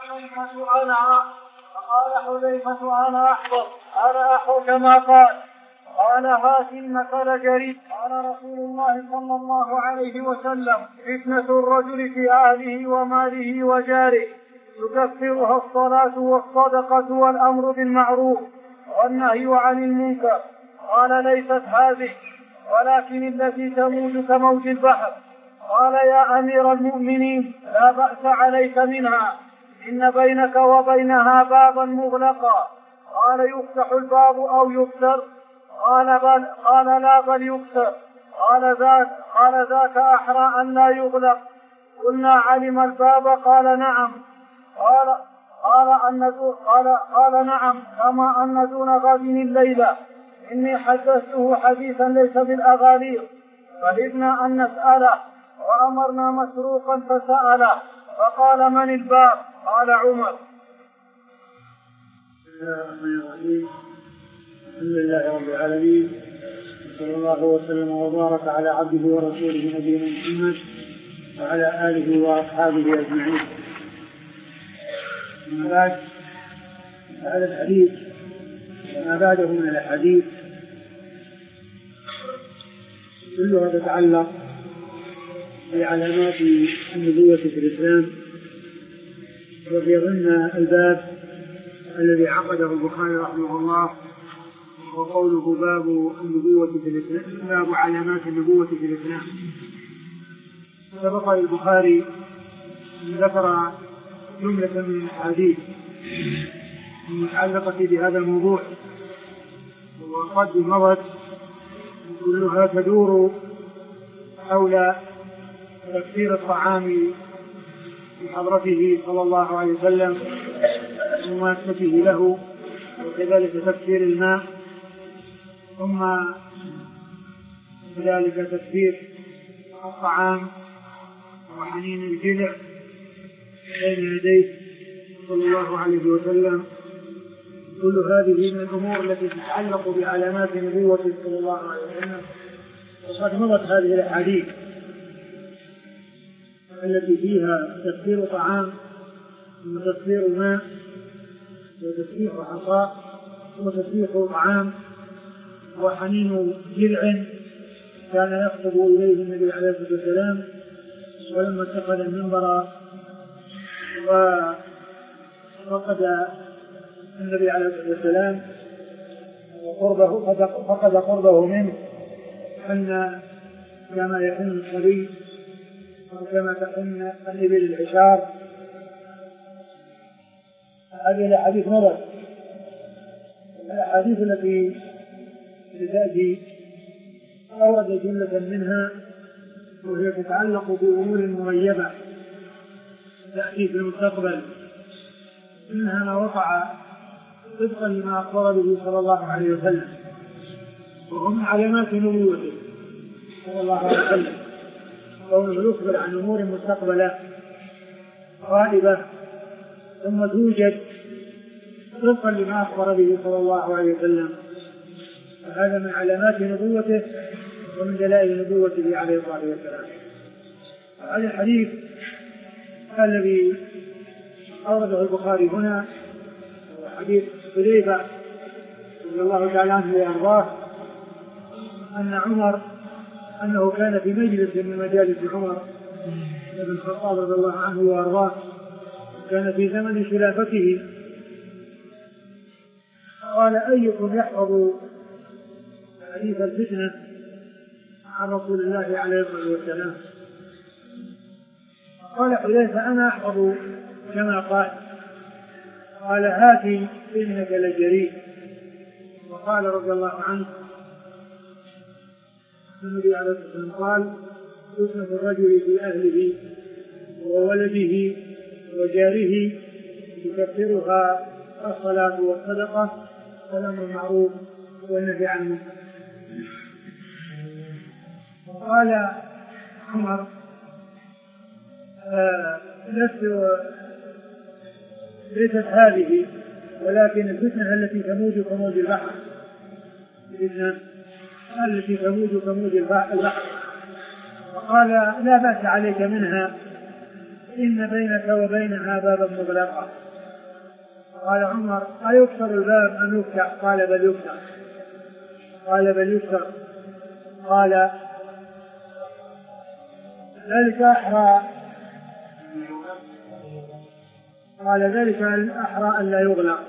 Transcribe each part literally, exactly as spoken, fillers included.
حذيفة أنا فقال حذيفة أنا أحفظ أنا أحفظ كما قال. قال هات المثل جريء. قال رسول الله صلى الله عليه وسلم فتنة الرجل في أهله وماله وجاره تكفرها الصلاة والصدقة والأمر بالمعروف والنهي عن المنكر. قال ليست هذه ولكن التي تموج كموج البحر. قال يا أمير المؤمنين لا بأس عليك منها إن بينك وبينها بابا مغلقا. قال يفتح الباب أو يكسر؟ قال, بل قال لا بل يكسر. قال ذاك, قال ذاك أحرى أن لا يغلق. قلنا علم الباب؟ قال نعم. قال قال, أن قال, قال نعم كما أن دون غد الليلة إني حدثته حديثا ليس بالأغاليق فهبنا أن نسأله وأمرنا مسروقا فسأله فقال من الباب؟ قال عمر. بسم الله الرحمن الرحيم. الحمد لله رب العالمين صلى الله وسلم وبارك على عبده ورسوله نبينا محمد وعلى آله وأصحابه أجمعين. أما بعد، هذا الحديث وما بعده من الأحاديث كلها تتعلق بعلامات النبوة في الإسلام، وفي ضمن الباب الذي عقده البخاري رحمه الله وقوله باب النبوة في الإسلام، باب علامات النبوة في الإسلام. سبق البخاري ذكر جملة من الأحاديث المتعلقة بهذا الموضوع وقد مضت كلها تدور حول تكثير الطعام في حضرته صلى الله عليه وسلم ومماسته له، وكذلك تكثير الماء، ثم كذلك تكثير الطعام وحنين الجذع بين يديه صلى الله عليه وسلم. كل هذه من الأمور التي تتعلق بعلامات نبوته صلى الله عليه وسلم، وقد مضت هذه الأحاديث التي فيها تكثير طعام وتكثير ماء وتسبيح عصا وتسبيح طعام وحنين جذع كان يخطب إليه النبي عليه الصلاة والسلام ولما اتخذ المنبر وفقد النبي عليه الصلاة والسلام وقربه فقد قربه منه أن كما يحن الصبي وكما تحن الإبل العشار. هذه الأحاديث مضت. الأحاديث التي تأتي أورد جملة منها وهي تتعلق بأمور مغيبة تأتي في المستقبل، منها ما وقع طبقا لما أخبر به صلى الله عليه وسلم، وهم علامات نبوته صلى الله عليه وسلم، كونه يخبر عن أمور مستقبلة غائبة ثم توجد طبقا لما أخبر به صلى الله عليه وسلم. فهذا من علامات نبوته ومن دلائل نبوته عليه الصلاة والسلام. هذا الحديث الذي أورده البخاري هنا هو حديث حذيفة رضي الله تعالى عنه وأرضاه أن عمر أنه كان في مجلس من مجالس عمر بن الخطاب رضي الله عنه وأرضاه، كان في زمن خلافته، قال أيكم يحفظ حديث الفتنة عن رسول الله عليه الصلاة والسلام؟ قال حذيفة أنا أحفظ كما قال. قال هاتي إنك لجريء. وقال رضي الله عنه النبي عليه الصلاة والسلام قال فتنة الرجل في أهله وولده وجاره يكفرها الصلاة والصدقة والأمر بالمعروف والنهي عن المنكر. وقال عمر آه لست ليست هذه ولكن الفتنة التي تموج كموج البحر، الفتنة التي تموج كموج البحر. وقال لا بأس عليك منها إن بينك وبينها بابا مغلقا. قال عمر: أيكسر الباب أم يفتح؟ قال: بل يفتح. قال: بل يفتح. قال: ذلك أحرى قال ذلك أحرى أن لا يغلق.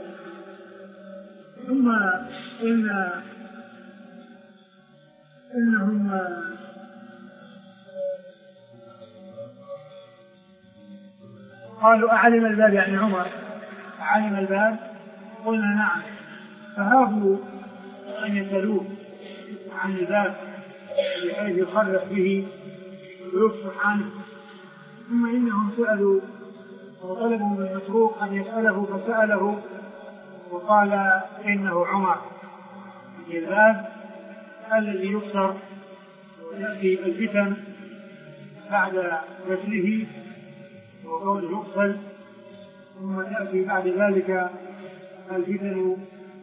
ثم إن إنهم قالوا: أعلم الباب؟ يعني عمر أعلم الباب؟ قلنا: نعم. فهابوا أن يسألوه عن الباب بحيث يخرق به ويفتح عنه. ثم إنهم سألوا وطلبوا من المسروق أن يسأله فسأله وقال: إنه عمر. الباب الذي يكسر وتأتي الفتن بعد غسله وقوله يغسل، ثم تأتي بعد ذلك الفتن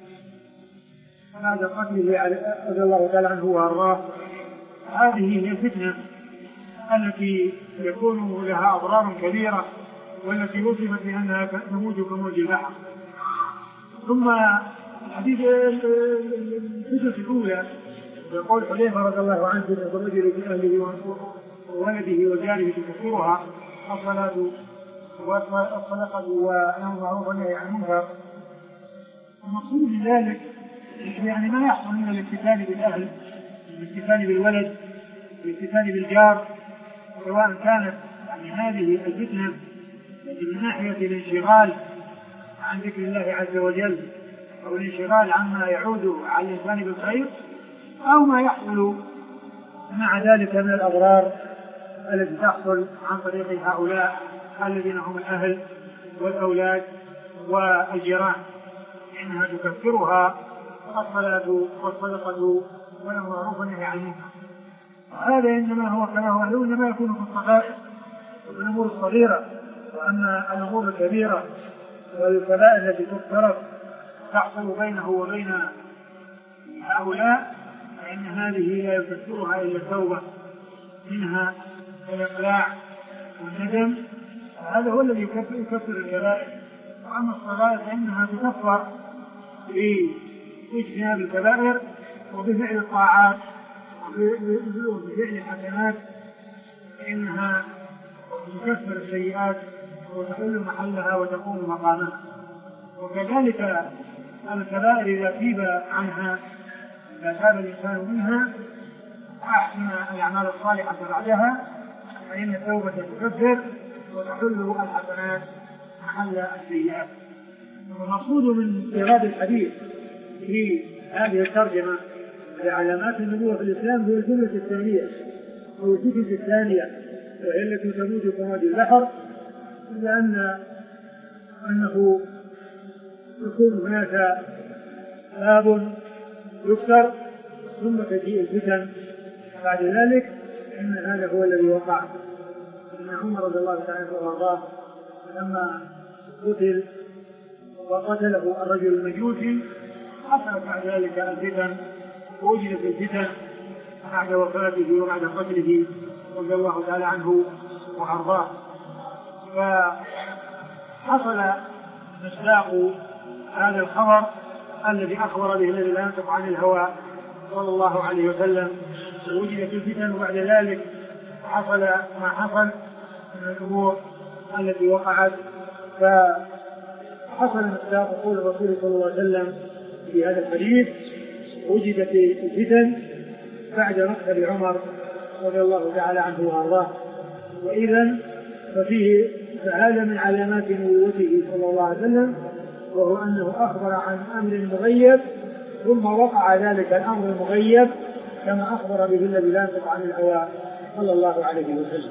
بعد قتله رضي الله تعالى عنه وأرضاه. هذه هي الفتنة التي يكون لها أضرار كبيرة والتي وصفت بأنها تموج كموج البحر. ثم الحديث الفتنة الأولى يقول حذيفة رضي الله عنه: الرجل في أهله وولده وجاره تكفرها الصلاة والصدقة والأمر بالمعروف والنهي عن المنكر. المقصود من ذلك يعني ما يحصل من الامتثال بالأهل، الامتثال بالولد، الامتثال بالجار، سواء كانت يعني هذه الفتنة من ناحية الانشغال عن ذكر الله عز وجل أو الانشغال عما يعود على الإنسان بالخير، أو ما يحصل مع ذلك من الأضرار التي تحصل عن طريق هؤلاء الذين هم الأهل والأولاد والجيران، إنها تكفرها الصلاة والصدقة والمعروف والنهي عن المنكر. هذا إنما هو كما هو له إنما يكون في الصغائر والأمور الصغيرة، وأما الأمور الكبيرة والكبائر التي تفترض تحصل بينه وبين هؤلاء فإن هذه لا يكفرها إلا التوبة منها والإقلاع والندم. هذا هو الذي يكفر الكبائر. وأما الصغائر فإنها تكفر باجتناب الكبائر وبفعل الطاعات وبفعل الحسنات، فإنها تكفر السيئات وتحل محلها وتقوم مقامها. وكذلك الكبائر إذا تيب عنها إذا تاب الإنسان منها وأحسن الأعمال الصالحة بعدها فإن التوبة تكفر وتحل الحسنات محل السيئات. والمقصود من إيراد الحديث في هذه الترجمة لعلامات النبوة في الإسلام هي الجملة الثانية أو الجملة الثانية وهي التي تموج كموج البحر، لأن أنه يكون هناك باب يكسر ثم تجيء الفتن بعد ذلك. إن هذا هو الذي وقع. إن عمر رضي الله تعالى عنه وارضاه لما قتل وقتله الرجل المجوسي حصلت بعد ذلك الفتن ووجدت الفتن بعد وفاته وبعد قتله رضي الله تعالى عنه وارضاه. فحصل مصداق هذا الخبر الذي أخبر به الذي لا ينطق عن الهوى صلى الله عليه وسلم، ووجدت الفتن وبعد ذلك حصل ما حصل من الأمور التي وقعت. فحصل مصداق قول الرسول صلى الله عليه وسلم في هذا الحديث: وجدت الفتن بعد مقتل عمر رضي الله تعالى عنه وارضاه. وإذن ففيه فهذا من علامات نبوته صلى الله عليه وسلم، وهو أنه أخبر عن أمر مغيب ثم وقع ذلك الأمر المغيب كما أخبر به الذي لا ينطق عن الهوى صلى الله عليه وسلم.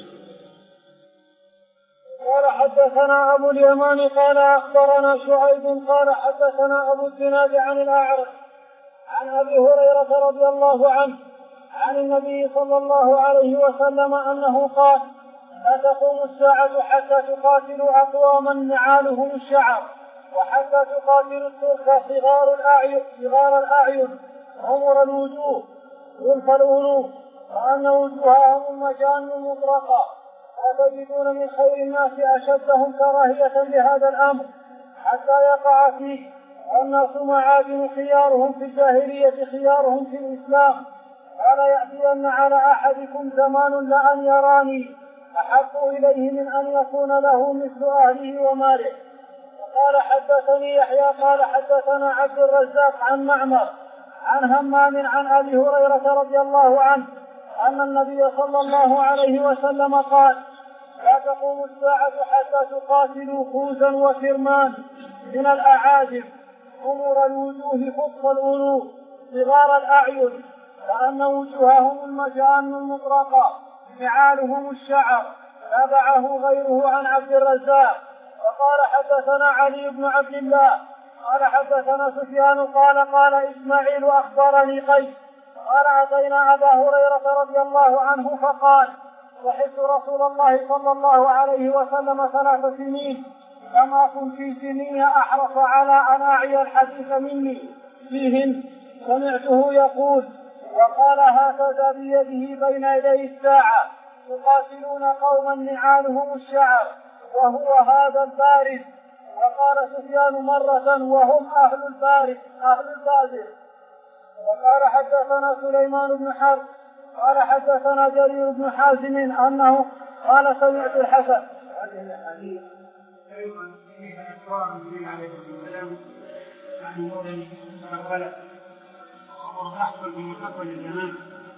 قال: حدثنا أبو اليمان قال أخبرنا شعيب قال حدثنا أبو الزناد عن الأعرج عن أبي هريرة رضي الله عنه عن النبي صلى الله عليه وسلم أنه قال: لا تقوم الساعة حتى تقاتلوا أقواما نعالهم الشعر وحتى تقاتلوا الترك صغار الأعين صغار الأعين عمر الوجوه غلف الأنوف وأن وجوههم مجان مطرقة وتجدون من خير الناس أشدهم كراهية لهذا الأمر حتى يقع فيه. والناس معادن خيارهم في الجاهلية خيارهم في الإسلام. قال يأتين على أحدكم زمان لأن يراني أحب إليه من أن يكون له مثل أهله وماله. وقال حدثني يحيى قال حدثنا عبد الرزاق عن معمر عن همام عن أبي هريرة رضي الله عنه أن النبي صلى الله عليه وسلم قال لا تقوم الساعة حتى تقاتلوا خوزا وكرمان من الأعاجم أمور الوجوه فص الأنوف صغار الأعين كأن وجوههم المجان المطرقة نعالهم الشعر. تابعه غيره عن عبد الرزاق. وقال حدثنا علي بن عبد الله قال حدثنا سفيان قال قال إسماعيل أخبرني قيس قال أتينا أبا هريرة رضي الله عنه فقال صحبت رسول الله صلى الله عليه وسلم ثلاث سنين لما كنت في سنين أحرص على أن أعي الحديث مني فيهن. سمعته يقول وقال هكذا بيده بين يدي الساعة يقاتلون قوما نعالهم الشعر وهو هذا البارد. وقال سفيان مرة وهم أهل البارد أهل البادر. وقال حدثنا سليمان بن حرب قال حدثنا جرير بن حازم أنه قال سمعت الحسن. هذه الحديث أيضا فيها إخبار النبي عليه السلام عن أمور مستقبلة وهو يحصل في مستقبل الزمان،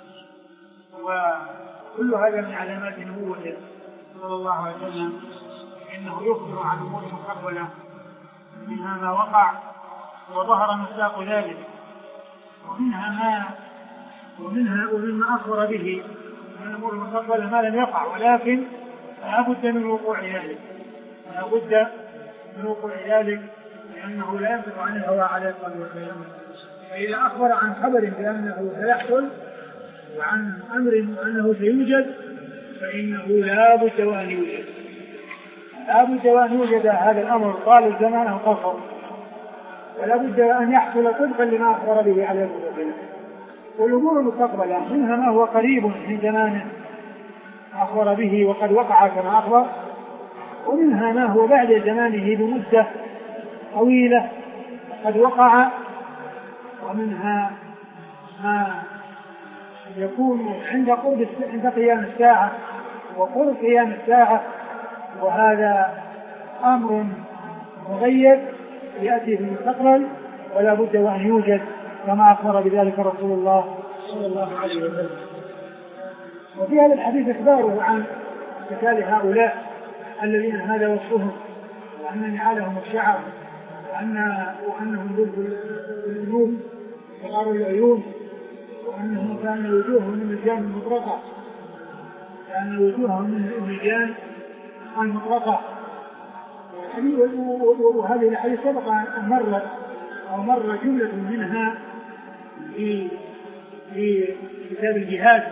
وكل هذا من علامات نبوته صلى الله عليه وسلم إنه يخبر عن أمور مستقبلة منها ما وقع وظهر مصداق ذلك ومنها ما ومنها ومما أخبر به من الأمور المستقبلة ما لم يقع ولكن لا بد من وقوع ذلك لا بد من وقوع ذلك لأنه لا ينطق عن الهوى على القلب والقيامة. فإذا أخبر عن خبر بأنه سيحصل وعن أمر أنه سيوجد فإنه لا بد وأن يوجد لا بد وأن يوجد هذا الأمر طال الزمان أو قصر، ولا بد أن يحصل طبقا لما أخبر به عليه الصلاة والسلام. والأمور المستقبلة منها ما هو قريب من زمانه أخبر به وقد وقع كما أخبر، ومنها ما هو بعد زمانه بمدة طويلة قد وقع، ومنها ما يكون عند قرب عند قيام الساعة وقرب قيام الساعة، وهذا أمر مغيب يأتي في المستقبل ولا بد وأن يوجد كما أخبر بذلك رسول الله صلى الله عليه وسلم. وفي هذا الحديث إخباره عن قتال هؤلاء الذين هذا وصفهم وأن نعالهم الشعر وأن وأنهم ضد الأنوف صغار العيون وأنهم كان وجوههم من الجان المطرقة كان وجوههم من الجان المطرقة. وهذه الحديث سبق أن مرت أو مر جملة منها في في كتاب الجهاد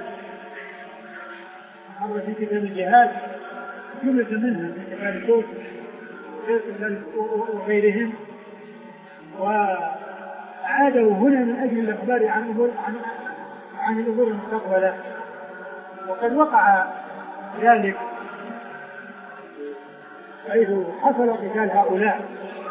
مر في كتاب الجهاد جملة منها من كتاب الكوت وغيرهم، وعادوا هنا من أجل الإخبار عن عن الأمور المستقبلة. وقد وقع ذلك حيث حصل قتال هؤلاء،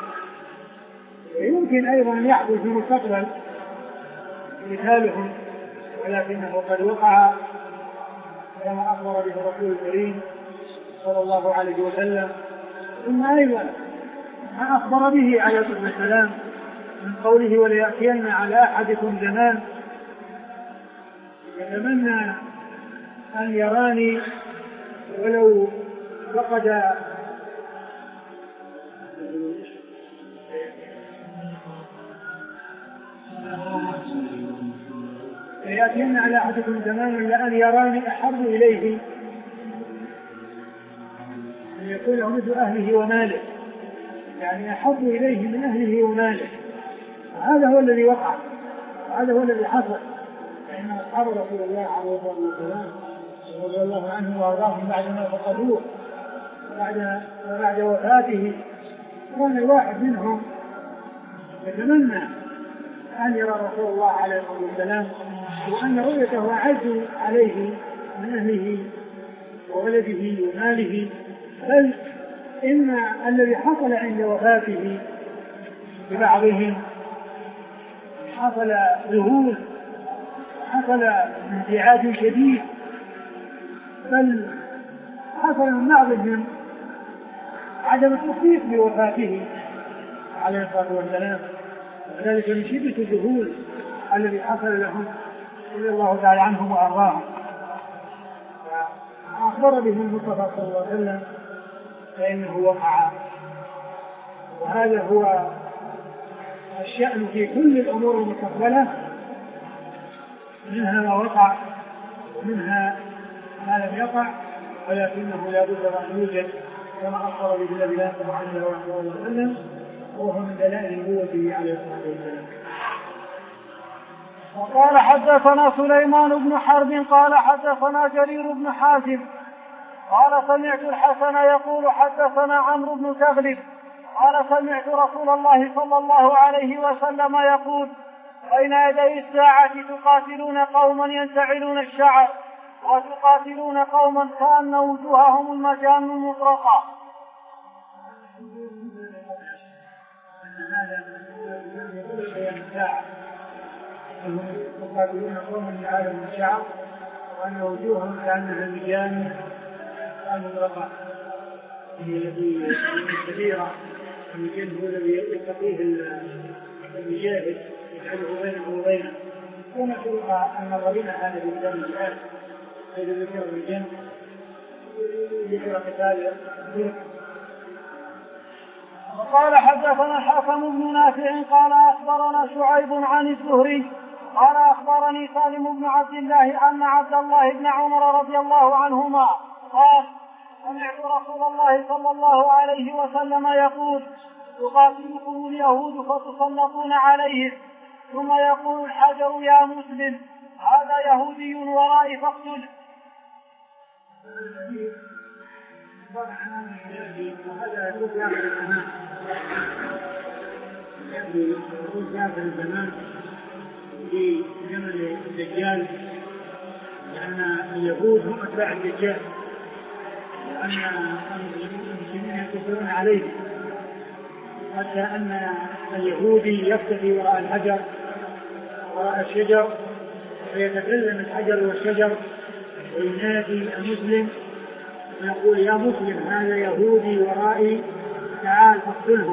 ويمكن أيضا أن يحدث في المستقبل قتالهم، ولكنه قد وقع كما أخبر به الرسول الكريم صلى الله عليه وسلم. ثم أيضا ما أخبر به عليه الصلاة والسلام من قوله وليأتين على أحدكم زمان يتمنى أن يراني ولو فقد يأتين على أحدكم زمان لأن يراني أحب إليه أن يكون له مثل أهله وماله، يعني أحب إليه من أهله وماله. هذا هو الذي وقع وهذا هو الذي حصل، فإن أصحاب رسول الله عليه الصلاة والسلام رضي الله عنه وأرضاهم بعد ما فقدوه بعد بعد وفاته كان الواحد منهم يتمنى أن يرى رسول الله عليه الصلاة والسلام، وأن رؤيته أعز عليه من أهله وولده وماله، بل إن الذي حصل عند وفاته ببعضهم حصل ذهول، حصل انزعاج شديد، بل حصل من بعضهم عدم التصديق بوفاته عليه الصلاة والسلام، وذلك من شدة الذهول الذي حصل لهم رضي الله تعالى عنهم وأرضاهم. أخبر به المصطفى صلى الله عليه وسلم فإنه وقع، وهذا هو الشأن في كل الأمور المستقبلة، منها ما وقع ومنها ما لم يقع، ولكنه لا بد أن يوجد كما أخبر به النبي صلى الله عليه وسلم، وهو من دلائل نبوته عليه الصلاة والسلام. وقال حدثنا سليمان بن حرب قال حدثنا جرير بن حازم قال سمعت الحسن يقول حدثنا عمرو بن تغلب قال سمعت رسول الله صلى الله عليه وسلم يقول بين يدي الساعة تقاتلون قوما ينتعلون الشعر وتقاتلون قوما كأن وجوههم المجان المطرقة. يقاتلون قوما ينتعلون الشعر وأن وجوههم كأنها المجان المطرقة، هي التي كثيرة المجان هو الذي يتقيه المجاهد يجعله بينه وبينه، ونشوف أن الربيع هذا بالجان الآن إذا ذكر الجن ذكر قتال. وقال حدثنا الحكم بن نافع قال أخبرنا شعيب عن الزهري قال أخبرني سالم بن عبد الله أن عبد الله بن عمر رضي الله عنهما قال سمعت رسول الله صلى الله عليه وسلم يقول تقاتلكم اليهود فتسلطون عليهم ثم يقول الحجر يا مسلم هذا يهودي ورائي فاقتله. وهذا يكون في آخر الزمان، يكون في آخر الزمان في زمن الدجال، لأن اليهود هم أتباع الدجال، لأن المسلمين يكفرون عليه، حتى أن اليهودي يختفي وراء الحجر وراء الشجر فيتكلم الحجر والشجر وينادي المسلم ويقول يا مسلم هذا يهودي ورائي تعال فاقتله.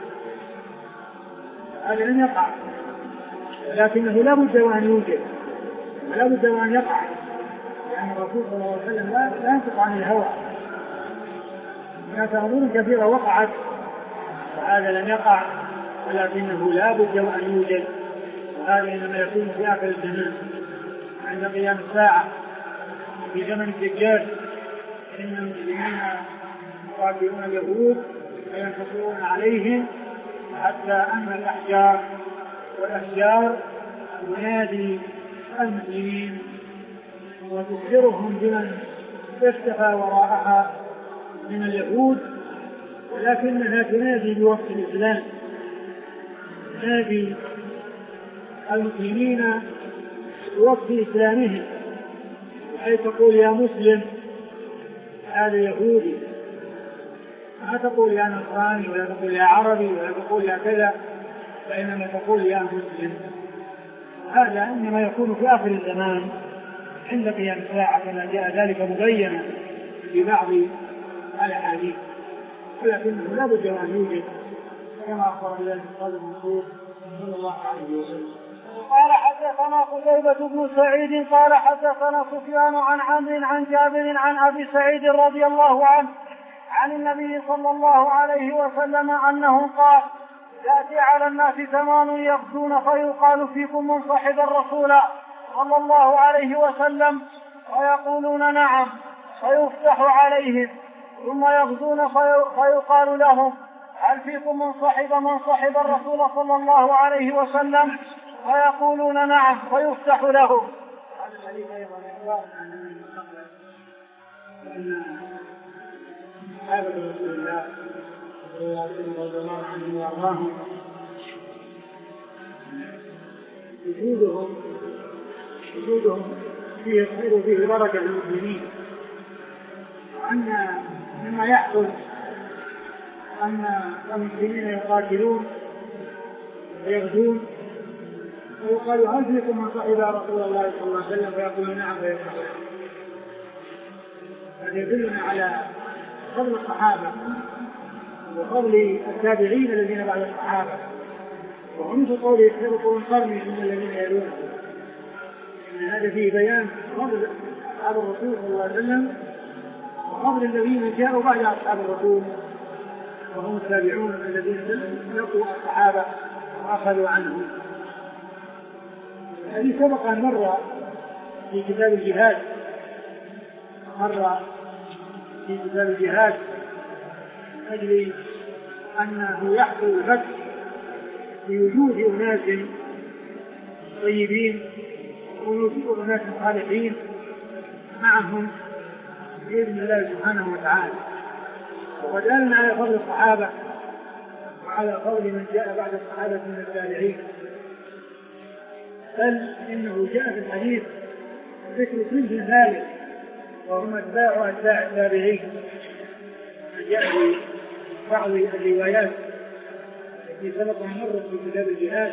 هذا لم يقع، لكنه لا بد وأن يوجد ولا بد وأن يقع، لأن الرسول صلى الله عليه وسلم لا ينطق عن الهوى. هناك أمور كثيرة وقعت وهذا لم يقع، ولكنه لا بد وأن يوجد، وهذا إنما يكون في آخر الزمان عند قيام الساعة في زمن الدجال، إن المسلمين يقاتلون اليهود وينتصرون عليهم حتى أن الأحجار والأشجار تنادي المسلمين وتخبرهم بمن اختفى وراءها من اليهود، ولكنها تنادي بوصف الإسلام، تنادي المسلمين بوصف إسلامهم، حيث تقول يا مسلم هذا يهودي، ما تقول يا نصراني ولا تقول يا عربي ولا تقول يا كذا، وإنما تقول يا مسلم. هذا إنما يكون في آخر الزمان عند قيام الساعة كما جاء ذلك مبينا في بعض الأحاديث، ولكنه لا بد أن يوجد كما أخبر ذلك الصادق المنصور صلى الله عليه وسلم. قال حدثنا قتيبة بن سعيد قال حدثنا سفيان عن عمرو عن جابر عن أبي سعيد رضي الله عنه عن النبي صلى الله عليه وسلم أنه قال يأتي على الناس زمان يغزون فيقال فيكم من صحب الرسول صلى الله عليه وسلم ويقولون نعم فيفتح عليهم، ثم يغزون فيقال لهم هل فيكم من صحب من صحب الرسول صلى الله عليه وسلم ويقولون نعم فيفتح لهم. هذا الحديث أيضا يخبر عن المستقبل، وأن صحابة رسول الله صلى الله عليه وسلم رضي الله عنهم وأرضاهم وجودهم وجودهم فيه خير وفيه بركة للمسلمين، أن مما يحصل أن المسلمين يقاتلون ويغزون ويقال هل فيكم من صحب رسول الله صلى الله عليه وسلم فيقول نعم فيقول. هذا يدلنا على فضل الصحابة وفضل التابعين الذين بعد الصحابة، وهم قوله خير قرون قرني من الذين يلونهم. إن هذا فيه بيان فضل أصحاب الرسول صلى الله عليه وسلم وفضل الذين جاءوا بعد أصحاب الرسول وهم التابعون الذين لقوا الصحابة وأخذوا عنهم. هذه سبق أن مر في كتاب الجهاد مر في كتاب الجهاد من أجل أنه يحصل الفتح بوجود أناس طيبين ووجود أناس صالحين معهم بإذن الله سبحانه وتعالى. ودلنا على فضل الصحابة وعلى فضل من جاء بعد الصحابة من التابعين، بل إنه جاء في الحديث ذكر صنف ثالث وهم أتباع أتباع التابعين. جاء في بعض الروايات التي سبق أن مرت في كتاب الجهاد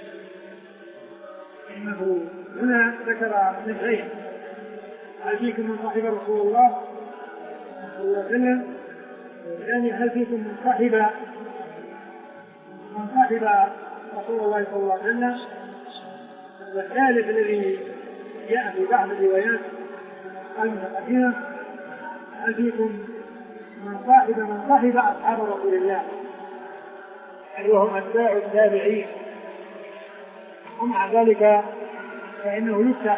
إنه هنا ذكر صنفين: هل فيكم من صاحب رسول الله صلى الله عليه وسلم، والثاني هل فيكم من صاحب من صاحب رسول الله صلى الله عليه وسلم، والثالث الذي جاء في بعض الروايات المتقدمة هل فيكم من صاحب من صاحب أصحاب رسول الله، أي وهم أتباع التابعين. ومع ذلك فإنه يفتح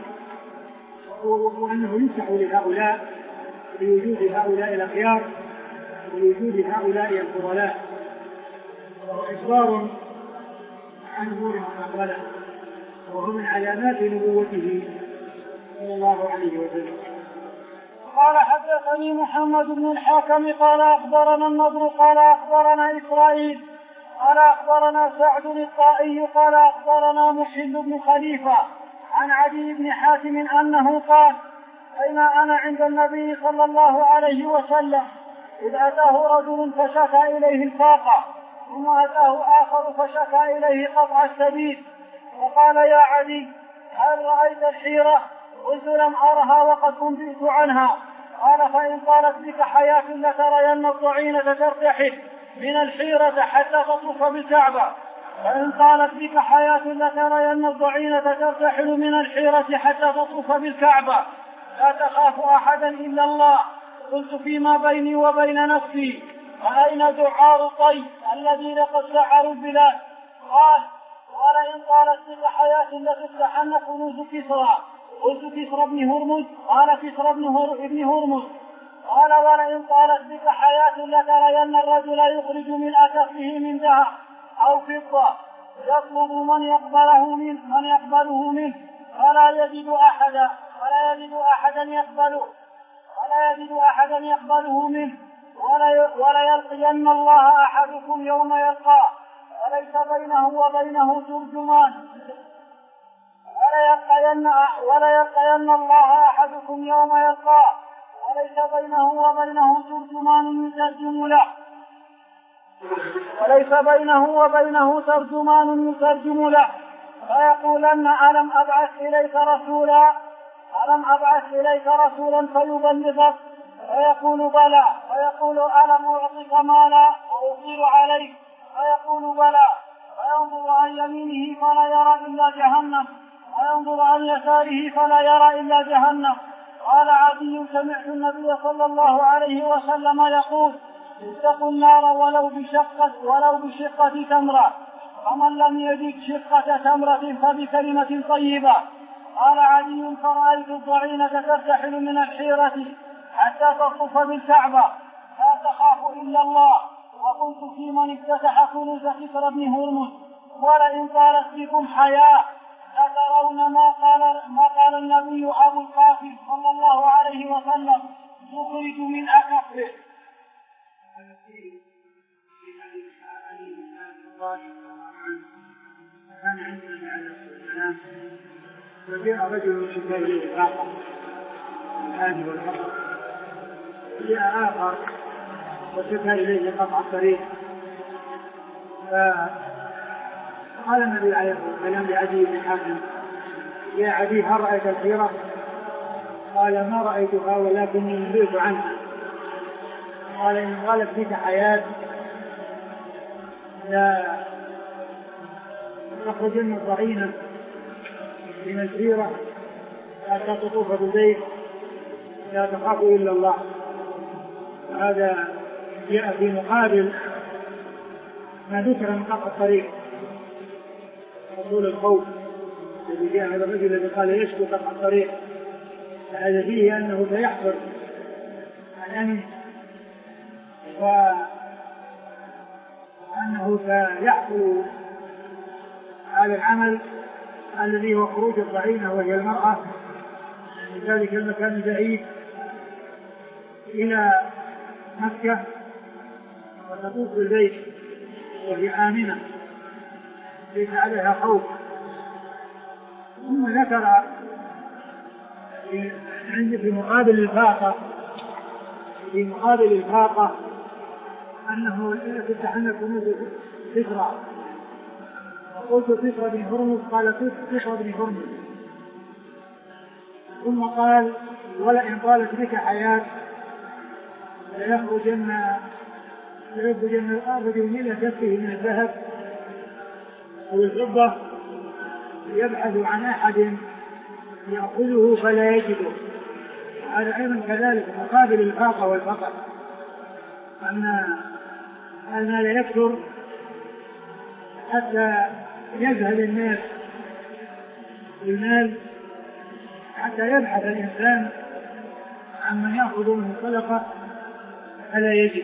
وأنه يفتح لهؤلاء لوجود هؤلاء الأخيار ولوجود هؤلاء الفضلاء، وهو إخبار عن أمور مستقبلة وهو من علامات نبوته صلى الله عليه وسلم. قال حدثني محمد بن الحاكم قال أخبرنا النضر قال أخبرنا إسرائيل قال أخبرنا سعد الطائي قال أخبرنا محل بن خليفة عن عدي بن حاتم أنه قال: بينما أنا عند النبي صلى الله عليه وسلم إذ أتاه رجل فشكى إليه الفاقة، ثم أتاه آخر فشكى إليه قطع السبيل، وقال: يا عدي هل رأيت الحيرة؟ قلت: لم أرها وقد أنبئت عنها. قال: فإن طالت بك حياة لترين الضعينة ترتحل من الحيرة حتى تطوف بالكعبة. فإن طالت بك حياة لترين الضعينة ترتحل من الحيرة حتى تطوف بالكعبة. لا تخاف أحدا إلا الله. قلت: فيما بيني وبين نفسي فأين دعار الطيب الذين قد سعروا البلاد؟ قال: ولئن طالت بك حياة لتفتحن كنوز كسرى. قلت: كسرى بن هرمز؟ قال: كسرى بن هرمز. قال: ولئن طالت بك حياة لترين الرجل يخرج من أكفه من ذهب أو فضة يطلب من يقبله منه من يقبله منه فلا يجد أحدا ولا يجد أحدا يقبله ولا يجد أحدا يقبله منه ولا يلقين الله أحدكم يوم يلقاه وليس بينه وبينه ترجمان ولا يلقين الله أحدكم يوم يلقاه وليس بينه وبينه ترجمان يترجم له وليس بينه وبينه ترجمان يترجم له فيقولن: ألم أبعث إليك رسولا ألم أبعث إليك رسولا فيبلغك؟ فيقول: بلى. فيقول: ألم أعطيك مالا وأطير عليك؟ فيقول: بلى. فينظر عن يمينه فلا يرى إلا جهنم وينظر عن يساره فلا يرى إلا جهنم. قال عدي: سمعت النبي صلى الله عليه وسلم يقول: اتقوا النار ولو بشقة ولو بشقة تمرة، ومن لم يجد شقة تمرة فبكلمة طيبة. قال عدي: فرأيت الضعينة ترتحل من الحيرة حتى تطوف بالكعبة لا تخاف إلا الله. وقلت: في من افتتح كنوز كسرى بن هرمز: ولئن طالت بكم حياة لترون ما قال ما قال النبي أبو القاسم صلى الله عليه وسلم: يخرج من أكفه. كان عندنا على السلام فجاء رجل من شباب الإفاقة الهادي والفقر جاء آخر وشكى إليه قطع الطريق، فقال النبي عليه الصلاة والسلام لعدي بن حاتم: يا عدي هل رأيت الحيرة؟ قال: ما رأيتها ولكني نبئت عنها. قال: إن غالت بك حياة لا تخرجن الضعينة من الحيرة حتى تطوف بالبيت لا تخاف إلا الله. هذا جاء في مقابل ما ذكر من قطع الطريق حصول الخوف الذي جاء هذا الرجل الذي قال يشكو قطع الطريق، فهذا فيه أنه سيحفر الأمن وأنه سيحصل هذا العمل الذي هو خروج الضعينة وهي المرأة من ذلك المكان البعيد إلى مكة وتطوف بالبيت وهي آمنة ليس عليها خوف. ثم ذكر في مقابل الفاقة في مقابل الفاقة أنه تتحنى كنوز فكرة، قلت فكرة بن هرمز، قال فكرة بن هرمز. ثم قال: ولئن طالت بك حياة ليخرجن ليخرجن الرجل من كفه من الذهب أو الفضة يبحث عن أحد يأخذه فلا يجده. هذا أيضا كذلك مقابل الفاقة والفقر، أن المال يكثر حتى يذهب الناس بالمال حتى يبحث الإنسان عن من يأخذ منه صدقة فلا يجد.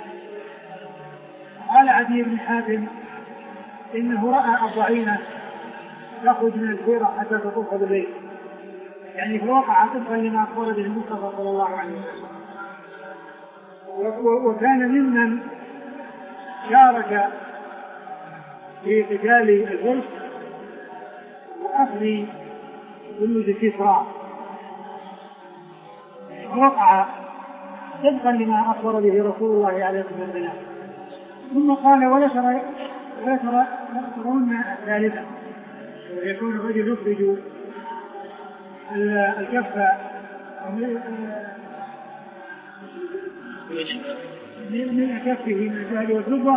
قال عدي بن حاتم: إنه رأى الضعينة تخرج من الحيرة حتى تطوف بالبيت، يعني في الواقع طبقا لما أخبر به المصطفى صلى الله عليه وسلم. وكان ممن شارك في قتال الفرس وأخذ كنوز كسرى، وقع طبقا لما أخبر به رسول الله عليه الصلاة والسلام. ثم قال: ولا ترى ولا ترى ترون الثالثة، ويكون الرجل يخرج الكفة من كفه من الذهب والفضة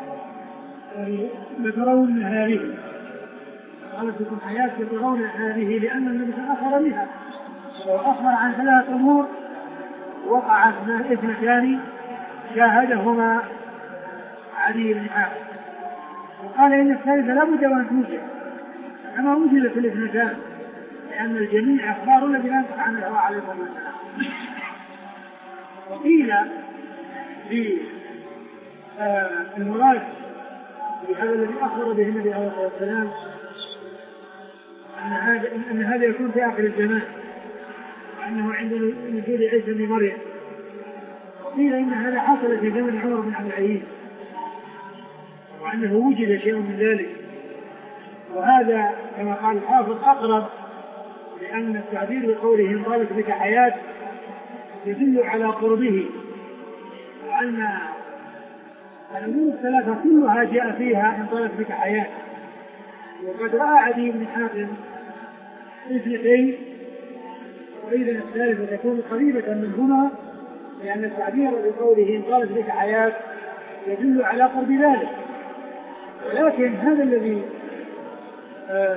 لترون هذه. قالت لكم حياة ترون هذه لأن النبي أخبر بها، وأخبر عن ثلاث أمور وقعت اثنتان شاهدهما عدي بن حاتم، وقال إن الثالثة لا بد أن توجد كما وجد في الاثنتان، لأن الجميع أخبار الذي لا ينطق عن الهوى عليه الصلاة والسلام. وقيل في آه المراد بهذا الذي أخبر به النبي عليه الصلاة والسلام أن هذا أن هذا يكون في آخر الزمان، وأنه عند نزول عيسى بن مريم. وقيل إن هذا حصل في زمن عمر بن عبد العزيز، وأنه وجد شيء من ذلك، وهذا كما قال الحافظ أقرب، لأن التعبير بقوله إن طالت بك حياة يدل على قربه، وأن الأمور الثلاثة كلها جاء فيها إن طالت بك حياة. وقد رأى عدي بن حاتم اثنتين، وإذا الثالثة تكون قريبة منهما، لأن التعبير بقوله إن طالت بك حياة يدل على قرب ذلك. ولكن هذا الذي آه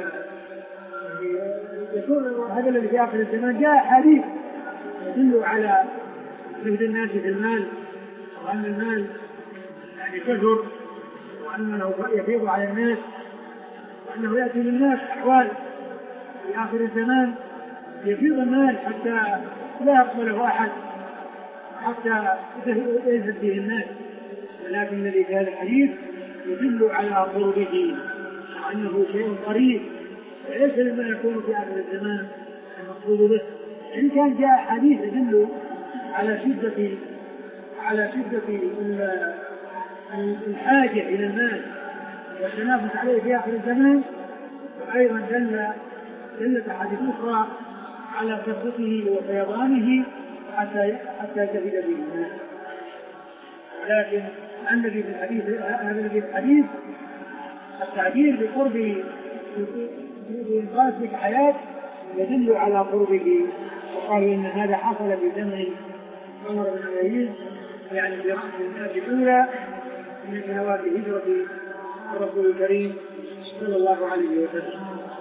يكون هذا الذي في آخر الزمان جاء حديث يدل على زهد الناس في المال، وأن المال يعني كثر، وأنه يفيض على الناس، وأنه يأتي للناس أحوال في آخر الزمان يفيض المال حتى لا يقبله أحد، حتى يذهب به الناس. ولكن الذي في هذا الحديث يدل على قربه، وأنه شيء قريب وليس لما يكون في آخر الزمان المقصود به. إن كان جاء حديث يدل على شدة على شدة الحاجة إلى المال والتنافس عليه في آخر الزمان، وأيضا دل دلت أحاديث أخرى على كثرته وفيضانه حتى حتى تفيد به الناس. لكن الذي في الحديث الذي في الحديث التعبير بقرب بإنقاذ الحياة يدل على قربه، وقالوا إن هذا حصل في زمن عمر بن عبد العزيز، يعني في رأس الناس الأولى من سنوات هجرة الرسول الكريم صلى الله عليه وسلم.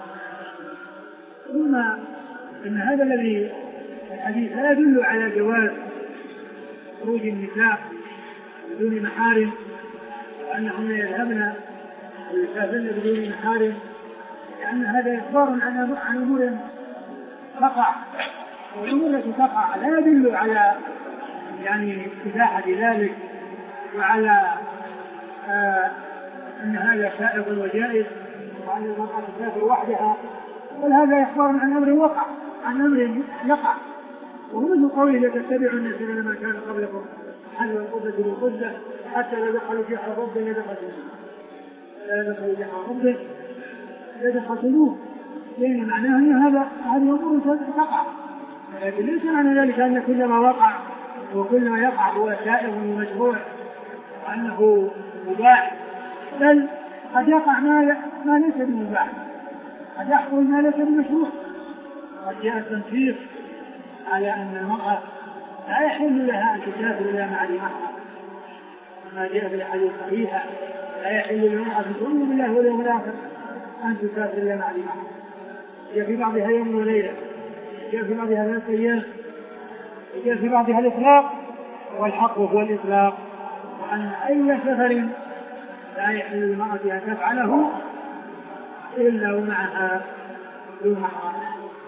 ثم إن هذا الذي الحديث لا يدل على جواز خروج النساء بدون محارم، وأنهن يذهبن ويسافرن بدون محارم، لأن هذا إخبار عن عن أمور تقع، والأمور التي تقع لا يدل على يعني إباحة ذلك وعلى آه أن هذا سائغ وجائز وأن المرأة تسافر وحدها، بل هذا إخبار عن أمر وقع، عن أمر يقع. ومثل قوله لا تتبعوا الناس لما كان قبلكم حذو القدة بالقدة حتى لا دخلوا في حرب لا دخلوا لا دخلوا في حرب لا دخلوه، يعني معناه أن هذا هذه أمور تقع، لكن ليس معنى ذلك أن كل ما وقع وكل ما يقع هو سائغ ومشروع وأنه مباح، بل قد يقع ما ما ليس بمباح، قد يحصل ما ليس بمشروع. قد جاء التنصيص على أن المرأة لا يحل لها أن تسافر إلى مع محرم، ما جاء في الحديث الصحيحة لا يحل للمرأة تؤمن بالله واليوم الآخر أن تسافر إلى مع محرم، جاء في بعضها يوم وليلة، جاء في بعضها ثلاث أيام، جاء في بعضها الإطلاق، والحق هو الإطلاق، وأن أي سفر لا يحل للمرأة أن تفعله إلا ومعها ذو محرم.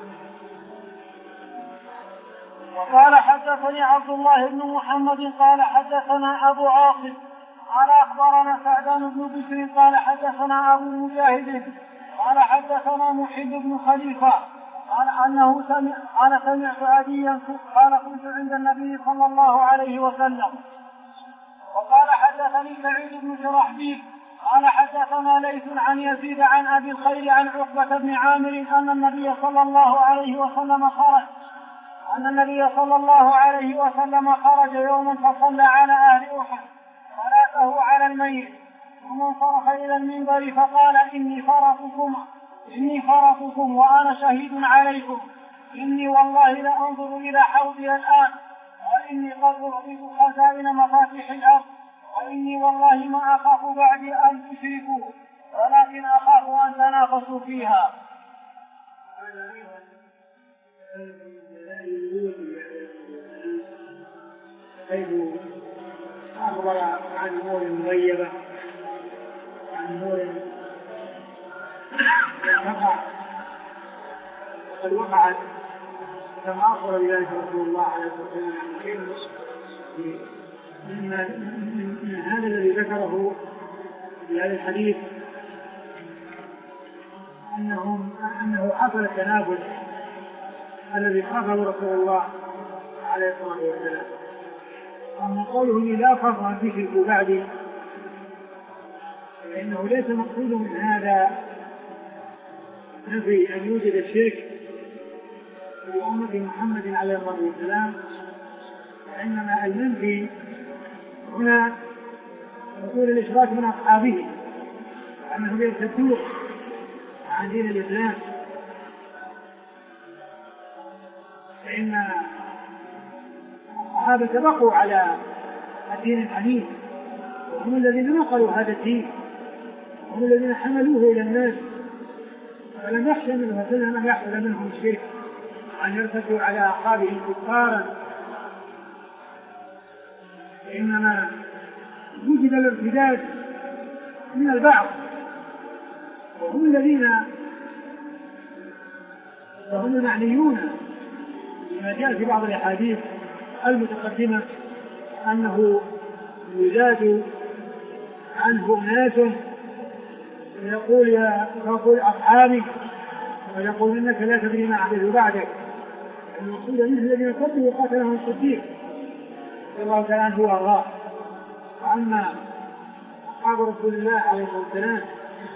وقال حدثني عبد الله بن محمد قال حدثنا أبو عاصم قال أخبرنا سعدان بن بشر قال حدثنا أبو مجاهد قال حدثنا محب بن خليفة قال أنه سمع قال سمعت عديا قال كنت عند النبي صلى الله عليه وسلم. وقال حدثني سعيد بن شرحبيل قال حدثنا ليث عن يزيد عن أبي الخير عن عقبة بن عامر أن النبي صلى الله عليه وسلم خرج أن النبي صلى الله عليه وسلم خرج يوما فصلى على أهل أحد صلاته على الميت، ثم انصرف إلى المنبر فقال إني فرطكم إني فرطكم وأنا شهيد عليكم، إني والله لأنظر إلى حوضي الآن، وإني قد أعطيت خزائن مفاتيح الأرض، وإني والله ما أخاف بعد أن تشركوا ولكن أخاف أن تنافسوا فيها. حيث أخبر عن أمور مغيبة، عن أمور تقع وقد وقعت كما أخبر بذلك رسول الله عليه الصلاة والسلام. من هذا الذي ذكره في هذا الحديث أنهم أنه حصل التنافس الذي خافه رسول الله عليه الصلاة والسلام. أما قوله لا فرض أن تشركوا بعدي فإنه ليس مقصود من هذا نفي أن يوجد الشرك في أمة محمد عليه الصلاة والسلام، وإنما المنفي هنا وصول الإشراك من أصحابه أنهم يرتدون عن دين الإسلام، فإن الصحابة بقوا على الدين الحنيف، وهم الذين نقلوا هذا الدين، وهم الذين حملوه إلى الناس، ولم يخشى منه وسلم أن يحصل منهم الشرك وأن يرتدوا على أعقابهم كفارا، إنما وجد الارتداد من البعض، وهم الذين وهم المعنيون بما جاء في بعض الأحاديث المتقدمة أنه يزاد عنه أناس يقول يا يقول أصحابي ويقول إنك لا تدري ما أحدث بعدك، المقصود منه الذين قتلوا وقاتلهم الصديق رضي الله تعالى عنه وأرضاه. وأما أصحاب رسول الله عليه الصلاة والسلام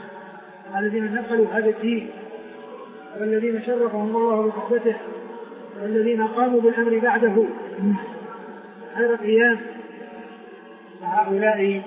الذين نقلوا هذا الدين والذين شرفهم الله بصحبته والذين قاموا بالأمر بعده خير القيام. فهؤلاء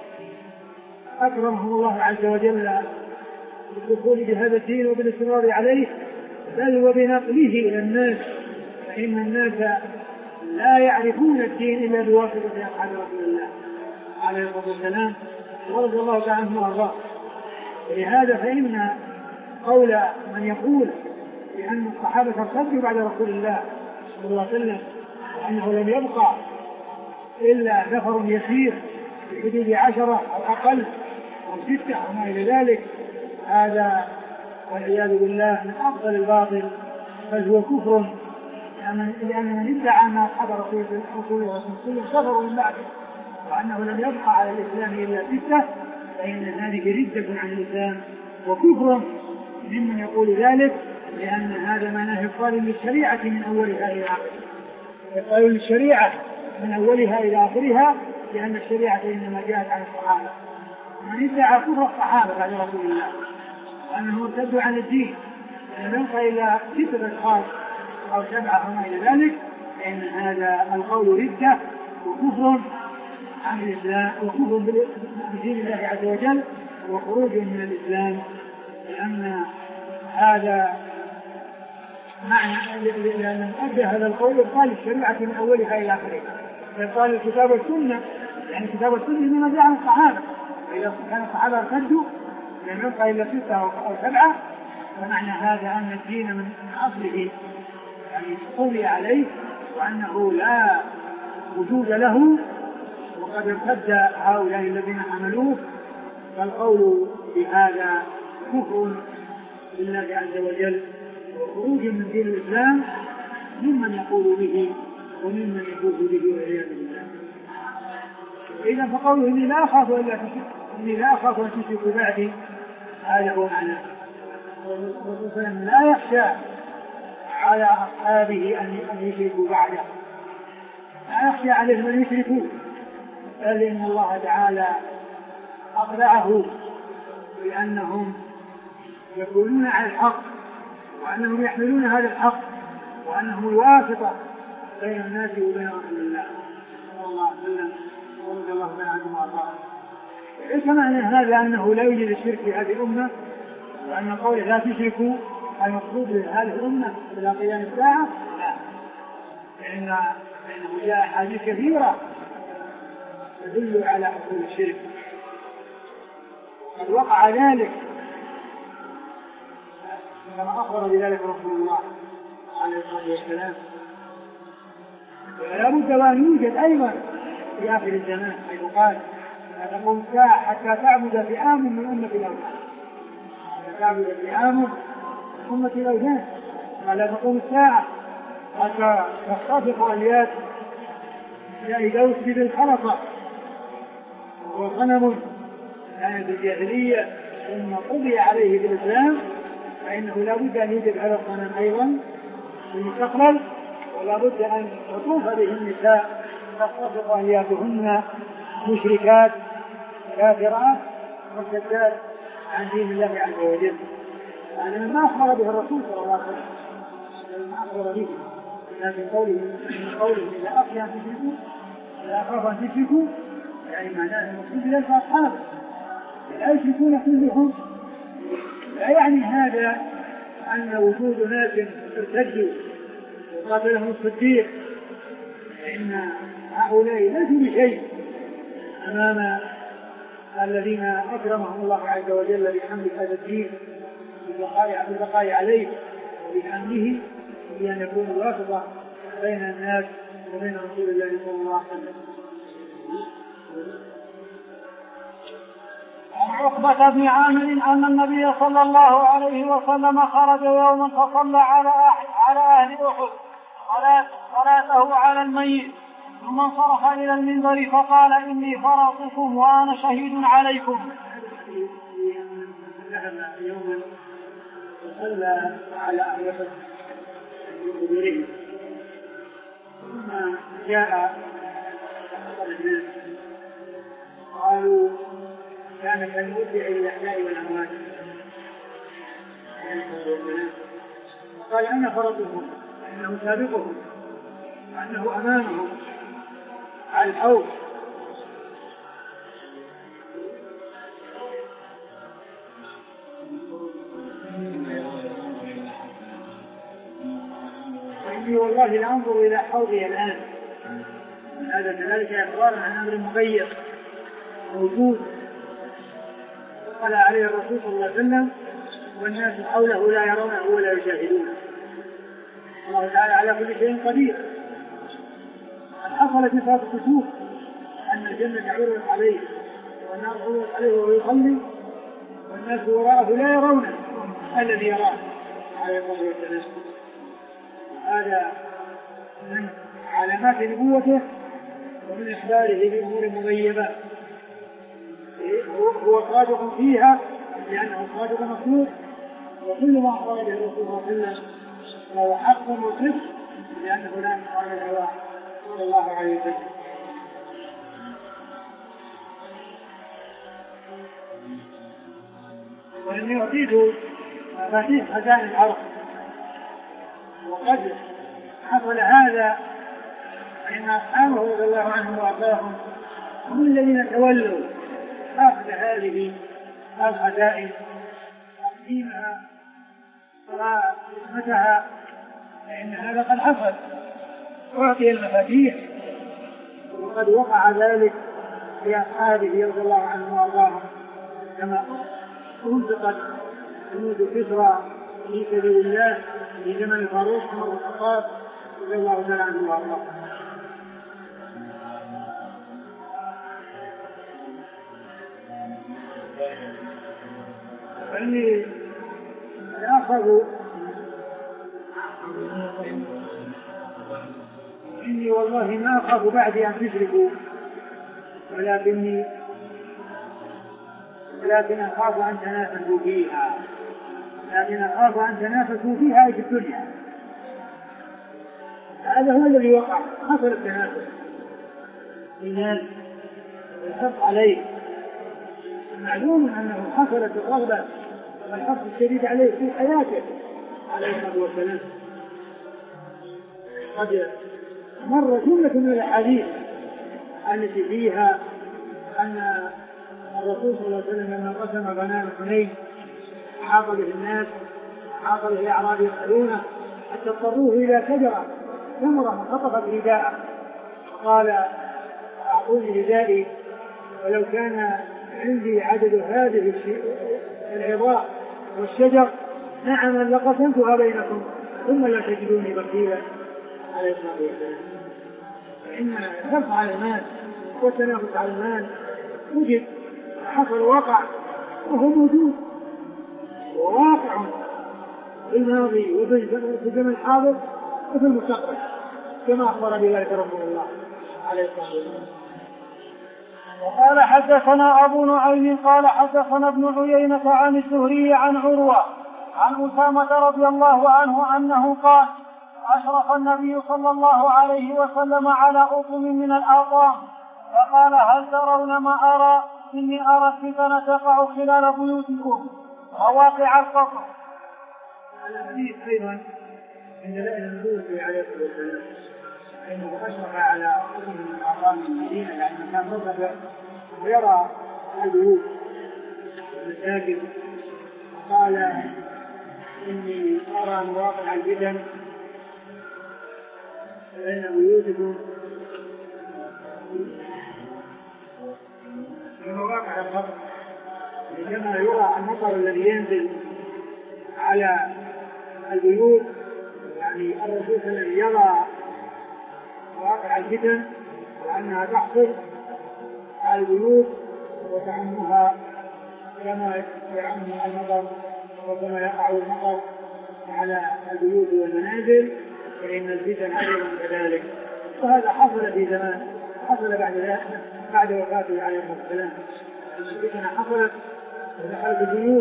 أكرمهم الله عز وجل بالدخول بهذا الدين وبالاستمرار عليه، بل وبنقله إلى الناس، فإن الناس لا يعرفون الدين إلا بواسطة أصحاب رسول الله عليه الصلاة والسلام ورضي الله تعالى عنه وأرضاه. ولهذا فإن قول من يقول بأن الصحابة ارتدوا بعد رسول الله صلى الله عليه وسلم وأنه لم يبقى إلا نفر يسير في حدود عشرة أو أقل أو ستة أو ما إلى ذلك، هذا والعياذ بالله من أفضل الباطل، بل هو كفر، لأن من ادعى أن أصحاب رسول الله كفروا من بعده وأنه لم يبقى على الإسلام إلا ستة، فإن ذلك ردة عن الإسلام وكفر ممن يقول ذلك، لأن هذا معناه إبطال للشريعة من أولها إلى آخرها، إبطال للشريعة من أولها إلى آخرها، لأن الشريعة إنما جاءت عن الصحابة. من ادعى كفر الصحابة بعد رسول الله وأنه ارتدوا عن الدين لم يبقى إلا ستة أشخاص أو سبعة وما إلى ذلك، فإن هذا القول ردة وكفر عن الإسلام وكفر بدين الله عز وجل وخروج من الإسلام، لأن هذا معنى لأن أدى هذا القول إبطال الشريعة من أولها إلى آخرها، إبطال الكتاب والسنة، يعني الكتاب والسنة إنما جاء عن الصحابة، وإذا كان الصحابة ارتدوا لم يبقى إلا ستة أو سبعة، فمعنى هذا أن الدين من أصله يعني قضي عليه وأنه لا وجود له، وقد ارتد هؤلاء الذين حملوه، فالقول بهذا كفر بالله عز وجل وخروج من دين الإسلام ممن يقول به وممن يقول به والعياذ بالله. إذا فقوله إني لا أخاف إلا إني لا أخاف أن تشركوا بعدي، هذا هو معناه. والرسول لا يخشى على أصحابه أن يشركوا بعده، لا يخشى عليهم أن يشركوا، بل إن الله تعالى أطلعه بأنهم يقولون على الحق وأنهم يحملون هذا الحق وأنهم الواسطة بين الناس وبين رسول الله صلى الله عليه وسلم ورضي الله عنهم وأرضاهم. ليس معنى هذا أنه لا يوجد الشرك في هذه الأمة، وأن قوله لا تشركوا المقصود لهذه الأمة إلى قيام الساعة، لا، لأن لأنه جاء أحاديث كثيرة تدل على حصول الشرك، قد وقع ذلك كما أخبر بذلك رسول الله عليه الصلاة والسلام. ولا بد وأن يوجد أيضا في آخر الزمان، حيث قال لا تقوم الساعة حتى تعبد فئام من أمة الأوثان، حتى تعبد فئام من أمة الأوثان، ولا تقوم الساعة حتى تختطف أليات جاء دوس بالخلطة وهو صنم كان في الجاهلية ثم قضي عليه بالإسلام، فإنه لا بد أن يوجد هذا الصنم أيضا في المستقبل، ولا بد أن تطوف به النساء تختطف ألياتهن مشركات كافرات مرتدات عن دين الله عز وجل. هذا ما أخبر به الرسول صلى الله عليه وسلم، ما أخبر به، لكن قوله من قوله إذا أخشى أن تشركوا إذا أخاف أن تشركوا، يعني معناه المقصود ليس أصحابه لا يشركون كلهم، لا يعني هذا أن وجود ناس ارتدوا وقاتلهم الصديق، فإن هؤلاء ليسوا بشيء أمام الذين أكرمهم الله عز وجل بحمد هذا الدين بالبقاء عليه وبحمده، بأن يكون الواسطة بين الناس وبين رسول الله صلى الله عليه وسلم. عن عقبة بن عامر أن النبي صلى الله عليه وسلم خرج يوما فصلى على على أهل أحد صلاته على الميت، ثم انصرف إلى المنبر فقال إني فرطكم وأنا شهيد عليكم. ذهب يوما وصلى على أهل أحد بقبورهم، ثم جاء الناس قالوا كان كالمودع للأحياء والأموات، قال أنا فرطكم، أنه سابقهم وأنه أمامهم على الحوض. وإني والله لأنظر إلى حوضي الآن. هذا كذلك إخبار عن أمر مغير موجود قال عليه الرسول صلى الله عليه وسلم والناس حوله لا يرونه ولا يشاهدونه. الله تعالى على كل شيء قدير. قد حصلت في صلاة الكسوف أن الجنة عرضت عليه والنار عرضت عليه وهو يصلي والناس وراءه لا يرونه الذي يراه عليه الصلاة والسلام. هذا من علامات نبوته ومن إخباره بأمور مغيبة هو صادق فيها لأنه صادق مخلوق، وكل ما أخبر به الرسول صلى الله عليه وسلم فهو حق وصدق لأنه لا يقال الهوى صلى الله عليه وسلم. وإني أعطيت مفاتيح خزائن الأرض، وقد حصل هذا فإن أصحابه رضي الله عنهم وأرضاهم هم الذين تولوا أخذ هذه الخزائن تقديمها وقسمتها، فإن هذا قد حصل أعطي المفاتيح، وقد وقع ذلك في أصحابه رضي الله عنهم وأرضاهم كما أنفقت جنود كسرى في سبيل الله في زمن الفاروق عمر بن الخطاب رضي الله تعالى عنه وأرضاه. فإني أخذ إني والله ما أخاف بعد أن تشركوا ولكني ولكن أخاف أن تنافسوا فيها لكن أخاف أن تنافسوا فيها في الدنيا. هذا هو الذي وقع، حصل التنافس الناس والحرص عليه. معلوم أنه حصلت الرغبة والحرص الشديد عليه في حياته عليه الصلاة والسلام. قد مر جملة من الأحاديث التي فيها أن الرسول صلى الله عليه وسلم لما قسم غنائم حنين حاط به الناس، حاط به أعراب يسألونه حتى اضطروه إلى شجرة ثمرة خطفت رداءه قال أعطوني ردائي ولو كان عندي عدد هذه العظام والشجر نعما لقسمتها بينكم ثم لا تجدوني بخيلا عليه الصلاة والسلام. فإن الحرص على المال والتنافس على المال وجد حصل وقع وهو موجود وواقع في الماضي وفي الزمن الحاضر وفي المستقبل كما أخبر بذلك رسول الله عليه الصلاة والسلام. وقال حدثنا أبو نعيم قال حدثنا ابن عيينة عن الزهري عن عروة عن أسامة رضي الله عنه أنه قال أشرف النبي صلى الله عليه وسلم على أطم من الآطام فقال هل ترون ما أرى؟ إني أرى الفتن تقع خلال بيوتكم مواقع القصر. الحديث أيضا من دلائل النبوة عليه الصلاة والسلام إنه أشرف على أطم من الآطام المدينة يعني كان رغب ويرى البيوت والمساجد. قال إني أرى مواقع الفتن بين بيوتكم في مواقع القبر عندما يرى المطر الذي ينزل على البيوت يعني الرسول الذي يرى مواقع الفتن وأنها تحصل على البيوت وتعمها كما يعمها المطر وكما يقع المطر على البيوت والمنازل فإن الفتن أيضا كذلك. وهذا حصل في زمان حصل بعد ذلك بعد وفاته عليه الصلاة والسلام. الفتن حصلت ودخلت البيوت.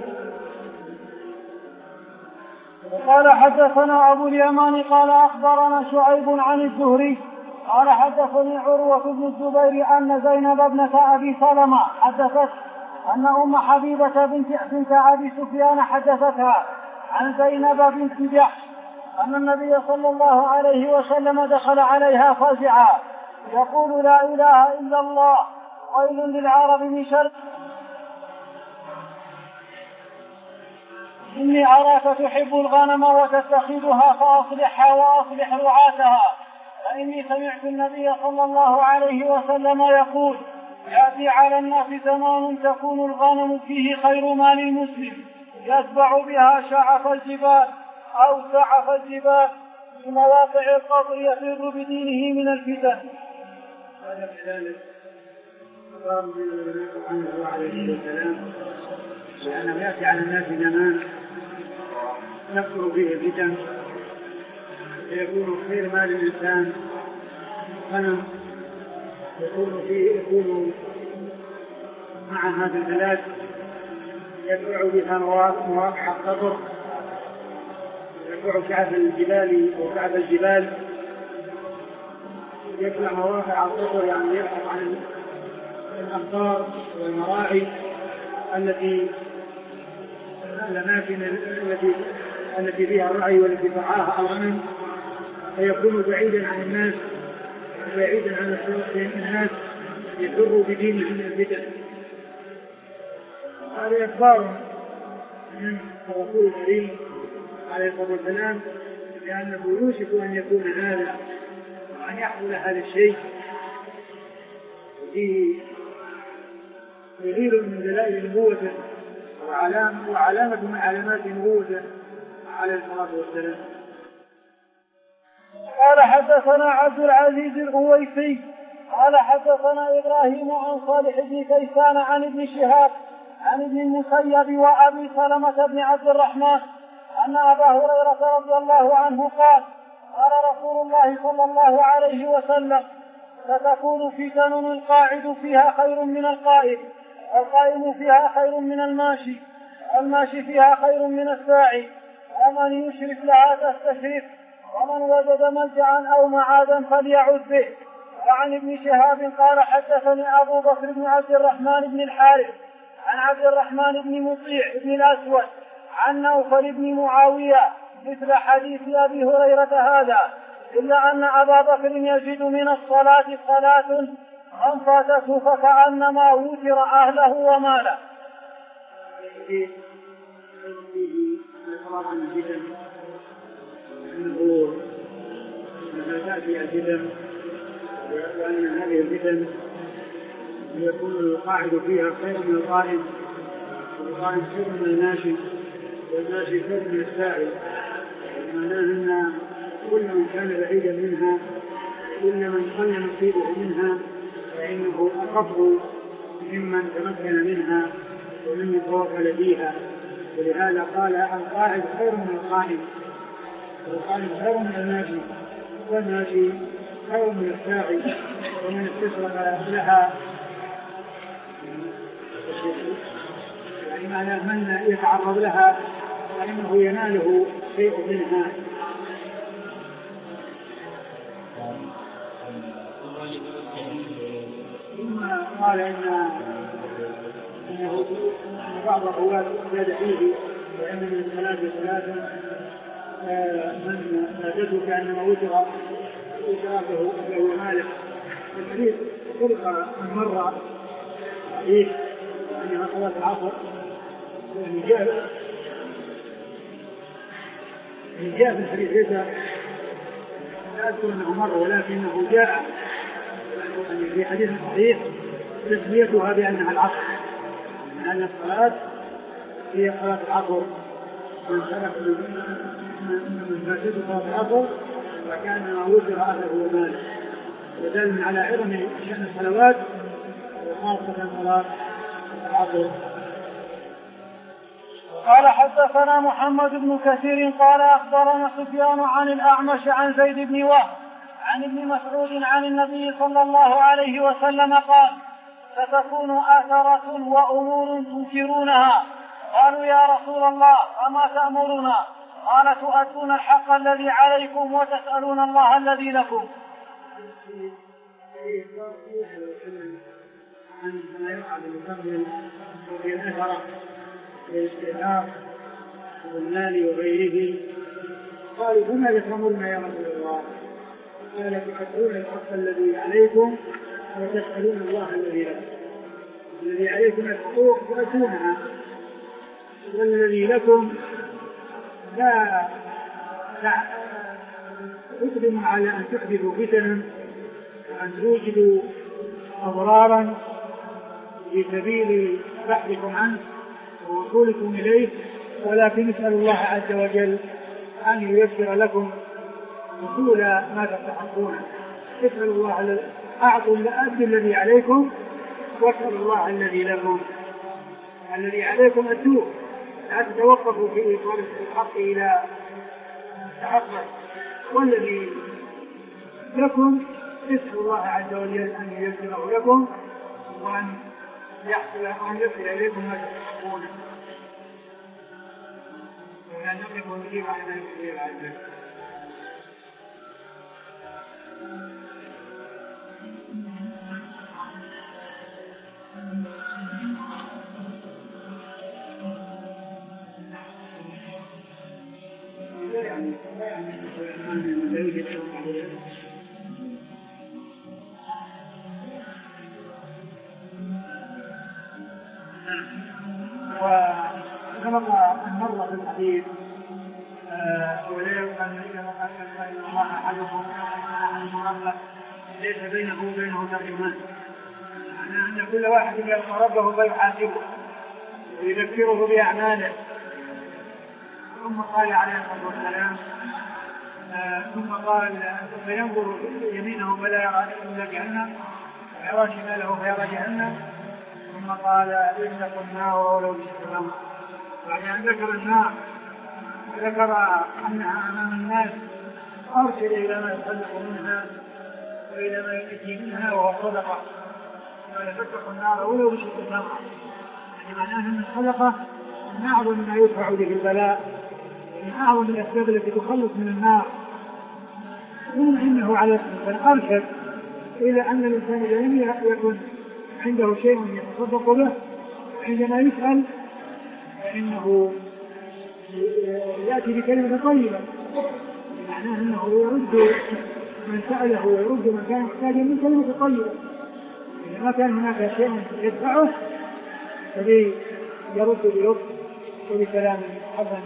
وقال حدثنا أبو اليمان قال أخبرنا شعيب عن الزهري قال حدثني عروة بن الزبير أن زينب ابنة أبي سلمة حدثت أن أم حبيبة بنت, بنت أبي سفيان حدثتها عن زينب بنت جحش أن النبي صلى الله عليه وسلم دخل عليها فزعا يقول لا إله إلا الله ويل للعرب من شر إني أراك تحب الغنم وتتخذها فأصلحها وأصلح رعاتها، فإني سمعت النبي صلى الله عليه وسلم يقول يأتي على الناس زمان تكون الغنم فيه خير مال المسلم يتبع بها شعف الجبال أو سعف الجبال في مواقع القبر يفر بدينه من الفتن. هذا كذلك قال عنه عليه السلام لأنه يأتي على الناس زمان يكثر فيه الفتن فيكون خير مال الإنسان غنم يكون فيه يكون مع هذا البلاد يتبع بها مواقع القبر يتبع شعب الجبال وشعب الجبال يتبع مواقع القبر يعني يبحث عن الأمطار والمراعي التي الأماكن التي التي فيها الرعي والتي ترعاها الغنم فيكون بعيدا عن الناس بعيدا عن الناس يفر بدينه من الفتن. هذا إخبار من الرسول الكريم عليه الصلاة والسلام لأنه يوشك أن يكون هذا وأن يحصل هذا الشيء فيه دليل من دلائل نبوته وعلامة, وعلامة من علامات نبوته عليه الصلاة والسلام. قال حدثنا عبد العزيز الأويسي قال حدثنا إبراهيم عن صالح بن كيسان عن ابن شهاب عن ابن المسيب وأبي سلمة بن عبد الرحمن أن أبا هريرة رضي الله عنه قال قال رسول الله صلى الله عليه وسلم ستكون فتن القاعد فيها خير من القائم والقائم فيها خير من الماشي والماشي فيها خير من الساعي ومن يشرف لها تستشرف ومن وجد ملجأ أو معادا فليعد به. وعن ابن شهاب قال حدثني أبو بكر بن عبد الرحمن بن الحارث عن عبد الرحمن بن مطيع بن الأسود عن نوفل بن معاوية مثل حديث أبي هريرة هذا إلا أن أبا بكر يجد من الصلاة صلاة من فاتته فكأنما وتر أهله وماله. أنه لما تأتي الفتن وأن هذه الفتن يكون القاعد فيها خير من القائم والقائم خير من الماشي والماشي خير من الساعي معناه أن كل من كان بعيدا منها كل من قل نصيبه منها فإنه أخف ممن تمكن منها ومن يتوكل فيها ولهذا قال القاعد خير من القائم والقائم خير من الماشي والماشي خير من الساعي ومن استصرف لها يعني معنى من يتعرض لها فإنه يناله شيء منها. ثم قال إن إنه بعض الرواة زاد فيه وإن من الثلاثة ثلاثة من فاتته كأنما وتر وتراته له مالك. الحديث خلق من مرة حديث أنها صلاة العصر يعني جاء جاء في الحديث ليس لا أذكر أنه مر ولكنه جاء يعني في حديث صحيح تسميتها بأنها العصر لأن الصلاة هي صلاة العصر من سلك من فاتته صلاة العصر وكان وتر أهله وماله ودل على عظم شأن الصلوات وخاصة صلاة العصر. قال حدثنا محمد بن كثير قال أخبرنا سفيان عن الأعمش عن زيد بن وهب عن ابن مسعود عن النبي صلى الله عليه وسلم قال ستكون آثرة وأمور تنكرونها. قالوا يا رسول الله فما تأمرنا؟ قال تؤدون الحق الذي عليكم وتسألون الله الذي لكم. عن ما يقع بالمقابل في الأثرة للاستئثار والمال وغيره قالوا فما تأمرنا يا رسول الله؟ قال تؤدون الحق الذي عليكم وتسألون الله الذي لكم. الذي عليكم الحقوق تؤدونها، والذي لكم لا تقدم على أن تحدثوا فتنا وأن توجدوا أضرارا في سبيل بحثكم عنه ووصولكم إليه، ولكن اسأل الله عز وجل أن ييسر لكم وصول ما تستحقونه. اسألوا الله، أعطوا الأدب الذي عليكم واسألوا الله الذي لكم. الذي عليكم أدوه، لا تتوقفوا في إيصال الحق إلى تحقق، والذي لكم اسألوا الله عز وجل أن ييسره لكم وأن يحصل أن يصل إليكم ما تستحقونه. وأن نقف ونجيب على ذلك العزيز. وسبق أن مر في الحديث ولا يؤمن الله أحدكم ليس بينه وبينه ترجمان، معناه أن كل واحد يلقى ربه فيحاسبه ويذكره بأعماله. ثم قال عليه الصلاة والسلام ثم قال فينظر يمينه فلا يرى إلا جهنم ويرى شماله فيرى جهنم، ثم قال اتقوا النار ولو بشق. بعد أن ذكر النار ذكر أنها أمام الناس أرشد إلى ما يخلق منها وإلى ما يأتي منها وهو صدقة. قال اتقوا النار ولو بشق تمرة، يعني معناه أن الصدقة من أعظم ما يدفع به البلاء، من أعظم الأسباب التي تخلص من النار. ثم إنه على الإنسان أرشد إلى أن الإنسان لم يكن عنده شيء يتصدق به عندما يسأل فإنه يأتي بكلمة طيبة، معناه أنه يرد من سأله ويرد من كان محتاجا من كلمة طيبة. إذا ما كان هناك شيء يدفعه فلي يرد بلطف وبكلام حسن.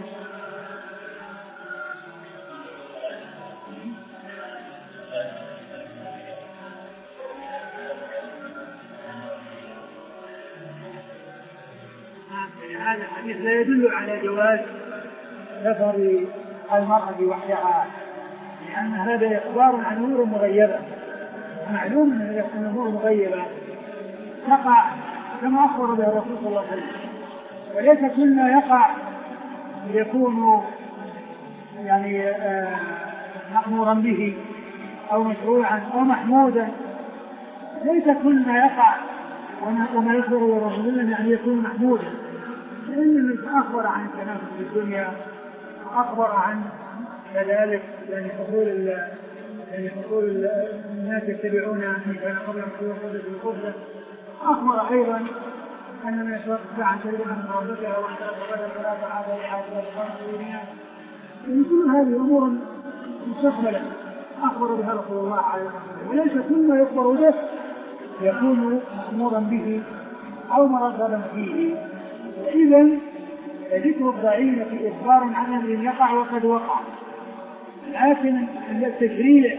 هذا الحديث لا يدل على جواز سفر المرأة وحدها، لأن هذا إخبار عن أمور مغيبة. معلوم أن الأمور مغيبة تقع كما أخبر به الرسول صلى الله عليه وسلم، وليس كل ما يقع يكون يعني آه مأمورا به أو مشروعا أو محمودا. ليس كل ما يقع وما يخبر الرسول يعني يكون محمودا، لأن من أخبر عن التنافس في الدنيا وأخبر عن كذلك يعني حصول يعني حصول الناس يتبعون من كان قبل حصول قبلة القبلة. أخبر أيضا أن من يشرق عن شيء من ربك وأن تقبل فلا تعاد لحاجة الخمسين. كل هذه أمور مستقبلة أخبر بها رسول الله عليه وسلم، وليس كل ما يخبر به يكون مأمورا به أو مرغبا فيه. إذا ذكر الضعينة إخبار عن أمر يقع وقد وقع، لكن التشريع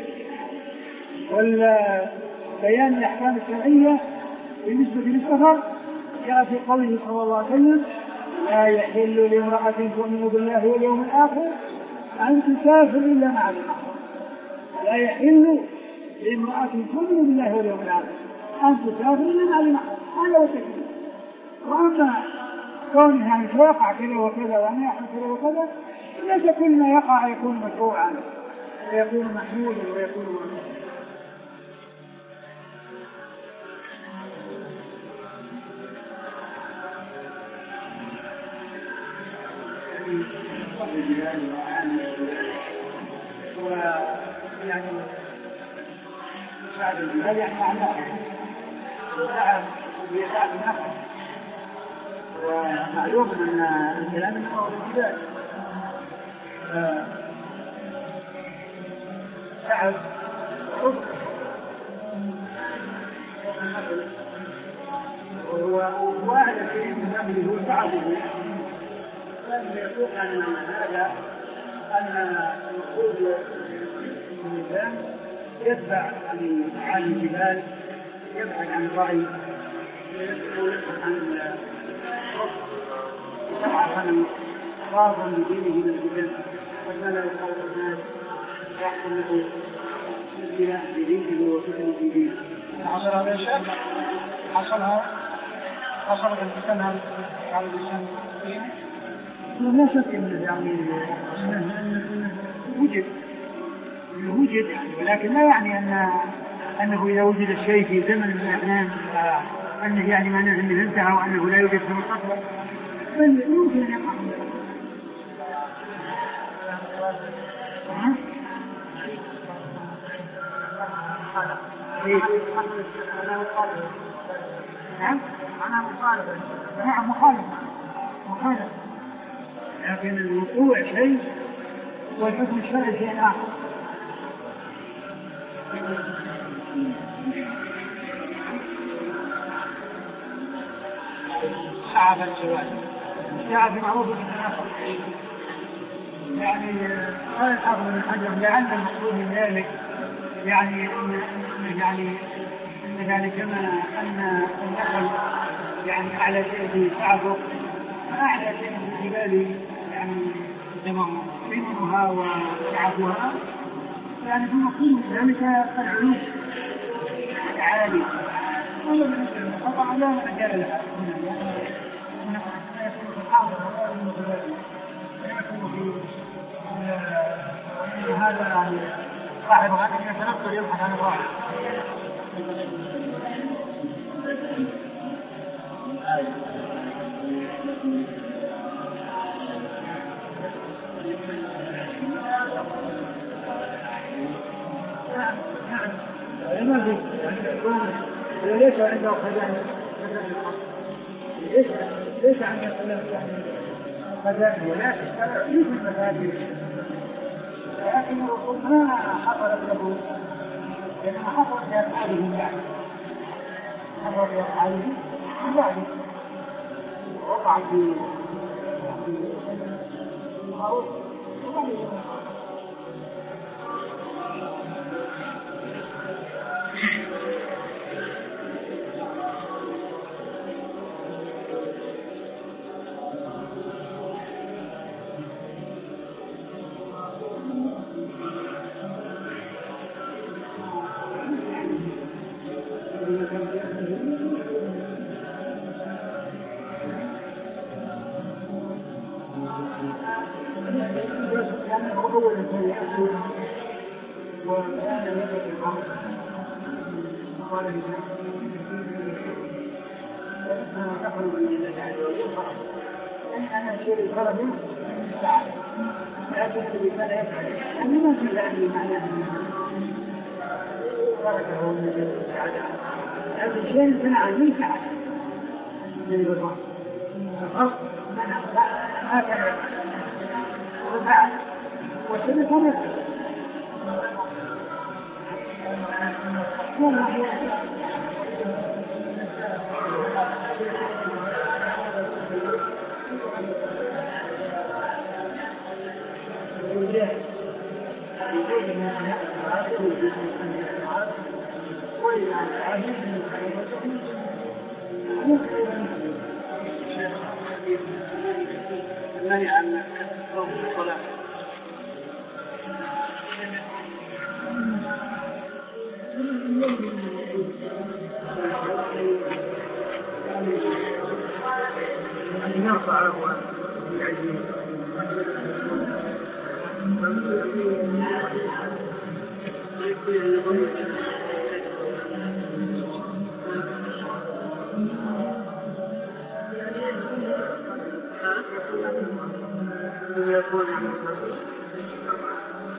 والبيان الأحكام الشرعية بالنسبة للسفر جاء في قوله صلى الله عليه وسلم لا يحل لامرأة تؤمن بالله واليوم الآخر أن تسافر إلا مع المحرم. لا يحل لامرأة تؤمن بالله واليوم الآخر أن تسافر إلا مع المحرم، هذا هو التشريع. وأما كونها أن يقع كذا وكذا وأن يحصل كذا وكذا ليس كل ما يقع يكون مشروعا ويكون محمودا ويكون مشروعا. ويعني بعد الجهاد يعني معناه وسعى ويسعى بالنفس، ومعلوم أن الكلام هو الجهاد تعب وهو واحد شيء من أمره هو تعبه، لأنه يقول أن هذا أن الوقود الإنسان يدفع عن الجبال، يبعد عن الرعي، يبعد عن طبعا أنا راضا بدينه من الجبال، فما لا يخالف الناس يحصل له ابتلاء بدينه وفتن في دينه. حصل هذا الشيء؟ حصلها حصلت الفتن على الإنسان لا شك إنه يعني وجد وجد يعني، ولكن لا يعني أن أنه إذا وجد الشيء في زمن من الأزمان أنه يعني معناه أنه انتهى وأنه لا يوجد في المستقبل، بل يمكن أن يقع. نعم أنا مخالفة. نعم مخالفة مخالفة، لكن الوقوع شيء والحكم الشرعي شيء آخر. ساعة الجواز ساعة معروف بالآخر، يعني قال الحافظ بن حجر لعل المقصود من ذلك يعني يعني أن ذلك كما أن النخل يعني أعلى شيء في سعفه، أعلى شيء في الجبال يعني ثمرها وسعفها، يعني في مقصود من ذلك العلوم العالي. طبعا لا مجال لها من الحاضر ويكون في هذا يعني صاحب غني يتنقل يبحث عن الراحة. ما في ليس عنده خزائن ليس ليس عنده خزائن ولكن يوجد مفاتيح، لكن الرسول ما حصلت له لأنه حصل في أفعاله من بعد، حصل في أفعاله من بعد وقع في معروف أنا أشير الغرض من الساعة، لكن الذي كان يفعل أنه ما في ذلك معناه بركه من السعادة، لكن شيء صنع من سعادة من الغرض الغرض منع ما كان وفعل والسنة كان يفعل والله النهي عن صوم الصلاة أن يرفع له العزيز يكون